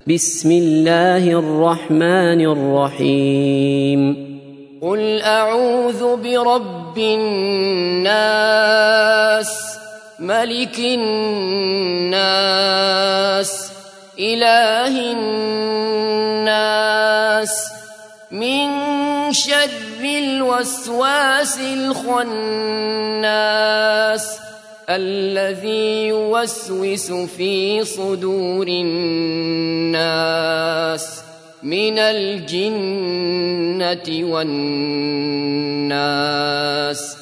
بسم الله الرحمن الرحيم قل أعوذ برب الناس ملك الناس إله الناس من شر الوسواس الخناس الذي يوسوس في صدور الناس من الجنة والناس.